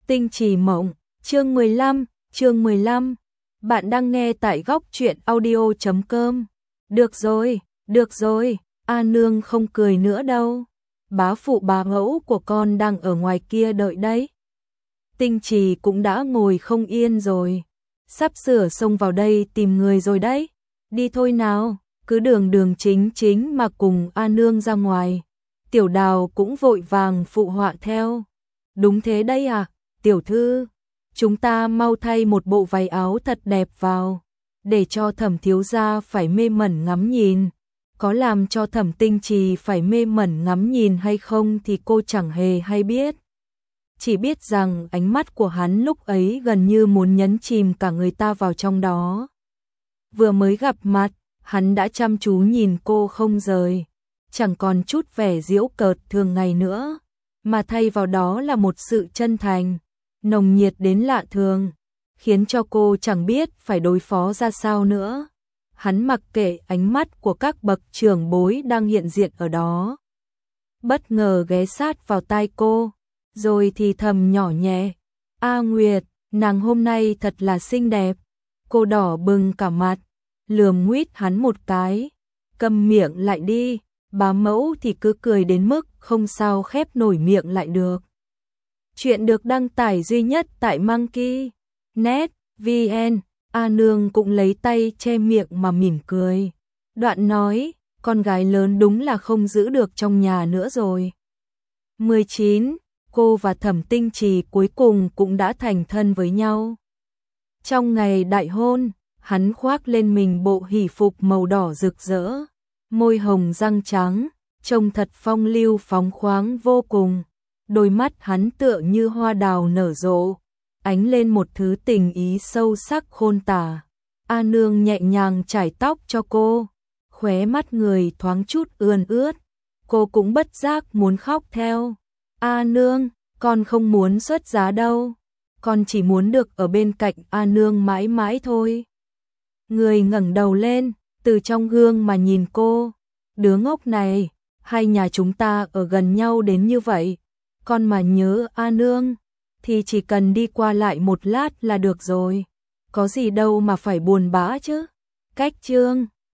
Tinh trì mộng, chương 15. Bạn đang nghe tại góc truyện audio.com. Được rồi, A Nương không cười nữa đâu. Bá phụ bá mẫu của con đang ở ngoài kia đợi đấy. Tinh trì cũng đã ngồi không yên rồi. Sắp sửa xông vào đây tìm người rồi đấy. Đi thôi nào, cứ đường chính mà cùng A Nương ra ngoài. Tiểu Đào cũng vội vàng phụ họa theo. Đúng thế đây à, tiểu thư. Chúng ta mau thay một bộ váy áo thật đẹp vào, để cho Thẩm thiếu gia phải mê mẩn ngắm nhìn. Có làm cho Thẩm Tinh Trì phải mê mẩn ngắm nhìn hay không thì cô chẳng hề hay biết. Chỉ biết rằng ánh mắt của hắn lúc ấy gần như muốn nhấn chìm cả người ta vào trong đó. Vừa mới gặp mặt, hắn đã chăm chú nhìn cô không rời, chẳng còn chút vẻ giễu cợt thường ngày nữa, mà thay vào đó là một sự chân thành, nồng nhiệt đến lạ thường, khiến cho cô chẳng biết phải đối phó ra sao nữa. Hắn mặc kệ ánh mắt của các bậc trưởng bối đang hiện diện ở đó. Bất ngờ ghé sát vào tai cô, rồi thì thầm nhỏ nhẹ, A Nguyệt, nàng hôm nay thật là xinh đẹp. Cô đỏ bừng cả mặt, lườm nguýt hắn một cái, câm miệng lại đi, bá mẫu thì cứ cười đến mức không sao khép nổi miệng lại được. Chuyện được đăng tải duy nhất tại Monkey.net vn. A Nương cũng lấy tay che miệng mà mỉm cười. Đoạn nói, con gái lớn đúng là không giữ được trong nhà nữa rồi. 19. Cô và Thẩm Tinh Trì cuối cùng cũng đã thành thân với nhau. Trong ngày đại hôn, hắn khoác lên mình bộ hỷ phục màu đỏ rực rỡ, môi hồng răng trắng, trông thật phong lưu phóng khoáng vô cùng. Đôi mắt hắn tựa như hoa đào nở rộ, ánh lên một thứ tình ý sâu sắc khôn tả. A Nương nhẹ nhàng chải tóc cho cô, khóe mắt người thoáng chút ươn ướt, cô cũng bất giác muốn khóc theo. A Nương, con không muốn xuất giá đâu, con chỉ muốn được ở bên cạnh A Nương mãi mãi thôi. Người ngẩng đầu lên, từ trong gương mà nhìn cô. Đứa ngốc này, hai nhà chúng ta ở gần nhau đến như vậy, con mà nhớ A Nương thì chỉ cần đi qua lại một lát là được rồi, có gì đâu mà phải buồn bã chứ. Cách chương